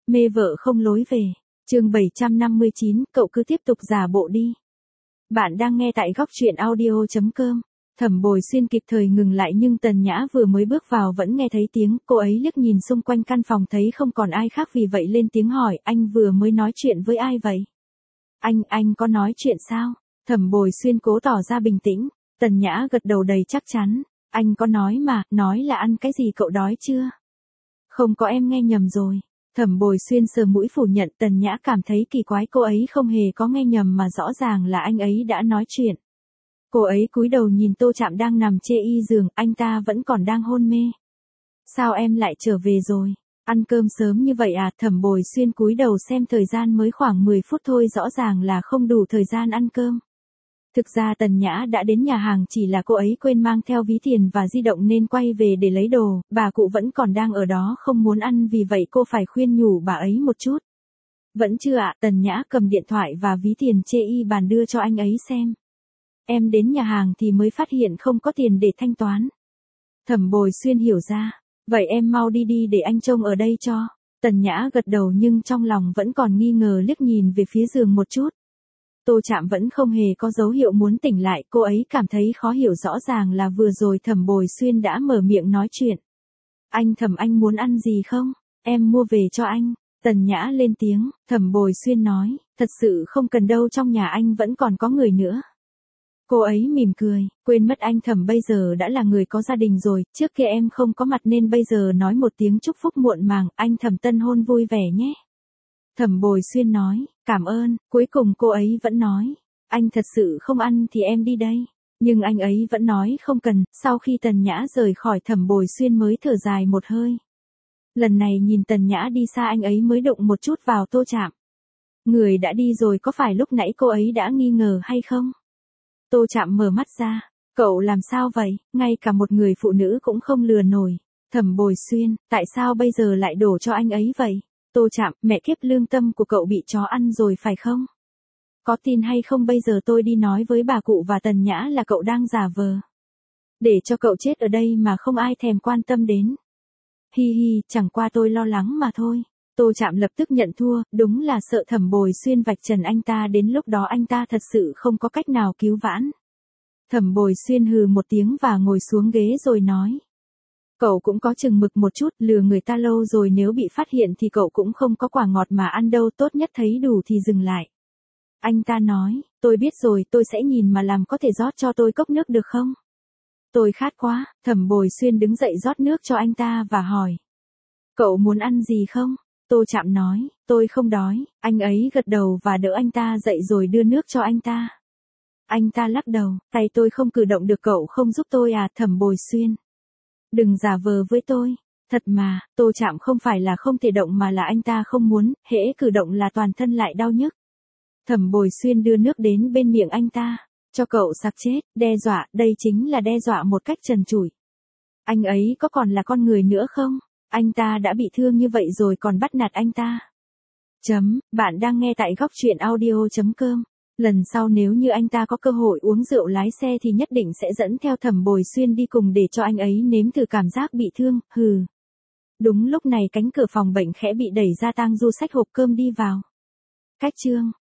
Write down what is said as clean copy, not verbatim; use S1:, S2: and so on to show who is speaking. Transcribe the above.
S1: Mê vợ không lối về. Chương 759, cậu cứ tiếp tục giả bộ đi. Bạn đang nghe tại góc truyện audio.com. Thẩm Bồi Xuyên kịp thời ngừng lại nhưng Tần Nhã vừa mới bước vào vẫn nghe thấy tiếng, cô ấy liếc nhìn xung quanh căn phòng thấy không còn ai khác vì vậy lên tiếng hỏi, anh vừa mới nói chuyện với ai vậy? Anh có nói chuyện sao? Thẩm Bồi Xuyên cố tỏ ra bình tĩnh. Tần Nhã gật đầu đầy chắc chắn. Anh có nói mà, nói là ăn cái gì cậu đói chưa? Không có, em nghe nhầm rồi. Thẩm Bồi Xuyên sờ mũi phủ nhận. Tần Nhã cảm thấy kỳ quái, cô ấy không hề có nghe nhầm mà rõ ràng là anh ấy đã nói chuyện. Cô ấy cúi đầu nhìn Tô Trạm đang nằm chê y giường, anh ta vẫn còn đang hôn mê. Sao em lại trở về rồi? Ăn cơm sớm như vậy à? Thẩm Bồi Xuyên cúi đầu xem thời gian mới khoảng 10 phút thôi, rõ ràng là không đủ thời gian ăn cơm. Thực ra Tần Nhã đã đến nhà hàng, chỉ là cô ấy quên mang theo ví tiền và di động nên quay về để lấy đồ, bà cụ vẫn còn đang ở đó không muốn ăn vì vậy cô phải khuyên nhủ bà ấy một chút. Vẫn chưa ạ? Tần Nhã cầm điện thoại và ví tiền chê y bàn đưa cho anh ấy xem. Em đến nhà hàng thì mới phát hiện không có tiền để thanh toán. Thẩm Bồi Xuyên hiểu ra. Vậy em mau đi đi để anh trông ở đây cho. Tần Nhã gật đầu nhưng trong lòng vẫn còn nghi ngờ, liếc nhìn về phía giường một chút. Tô Trạm vẫn không hề có dấu hiệu muốn tỉnh lại, cô ấy cảm thấy khó hiểu, rõ ràng là vừa rồi Thẩm Bồi Xuyên đã mở miệng nói chuyện. Anh Thẩm, anh muốn ăn gì không? Em mua về cho anh. Tần Nhã lên tiếng. Thẩm Bồi Xuyên nói, thật sự không cần đâu, trong nhà anh vẫn còn có người nữa. Cô ấy mỉm cười, quên mất anh Thẩm bây giờ đã là người có gia đình rồi, trước kia em không có mặt nên bây giờ nói một tiếng chúc phúc muộn màng, anh Thẩm tân hôn vui vẻ nhé. Thẩm Bồi Xuyên nói, cảm ơn, cuối cùng cô ấy vẫn nói, anh thật sự không ăn thì em đi đây. Nhưng anh ấy vẫn nói không cần, sau khi Tần Nhã rời khỏi Thẩm Bồi Xuyên mới thở dài một hơi. Lần này nhìn Tần Nhã đi xa anh ấy mới đụng một chút vào Tô Trạm. Người đã đi rồi, có phải lúc nãy cô ấy đã nghi ngờ hay không? Tô Trạm mở mắt ra, cậu làm sao vậy, ngay cả một người phụ nữ cũng không lừa nổi. Thẩm Bồi Xuyên, tại sao bây giờ lại đổ cho anh ấy vậy? Tô Trạm, mẹ kiếp, lương tâm của cậu bị chó ăn rồi phải không? Có tin hay không bây giờ tôi đi nói với bà cụ và Tần Nhã là cậu đang giả vờ. Để cho cậu chết ở đây mà không ai thèm quan tâm đến. Hi hi, chẳng qua tôi lo lắng mà thôi. Tô Trạm lập tức nhận thua, đúng là sợ Thẩm Bồi Xuyên vạch trần anh ta, đến lúc đó anh ta thật sự không có cách nào cứu vãn. Thẩm Bồi Xuyên hừ một tiếng và ngồi xuống ghế rồi nói. Cậu cũng có chừng mực một chút, lừa người ta lâu rồi nếu bị phát hiện thì cậu cũng không có quả ngọt mà ăn đâu, tốt nhất thấy đủ thì dừng lại. Anh ta nói, tôi biết rồi, tôi sẽ nhìn mà làm, có thể rót cho tôi cốc nước được không? Tôi khát quá. Thẩm Bồi Xuyên đứng dậy rót nước cho anh ta và hỏi. Cậu muốn ăn gì không? Tô Trạm nói, tôi không đói. Anh ấy gật đầu và đỡ anh ta dậy rồi đưa nước cho anh ta. Anh ta lắc đầu, tay tôi không cử động được, cậu không giúp tôi à? Thẩm Bồi Xuyên. Đừng giả vờ với tôi. Thật mà, Tô Trạm không phải là không thể động mà là anh ta không muốn, hễ cử động là toàn thân lại đau nhức. Thẩm Bồi Xuyên đưa nước đến bên miệng anh ta. Cho cậu sặc chết, đe dọa, đây chính là đe dọa một cách trần trụi. Anh ấy có còn là con người nữa không? Anh ta đã bị thương như vậy rồi còn bắt nạt anh ta. Bạn đang nghe tại góc truyện audio.com. Lần sau nếu như anh ta có cơ hội uống rượu lái xe thì nhất định sẽ dẫn theo Thẩm Bồi Xuyên đi cùng để cho anh ấy nếm thử cảm giác bị thương, hừ. Đúng lúc này cánh cửa phòng bệnh khẽ bị đẩy ra, Tang Du xách hộp cơm đi vào. Cách chương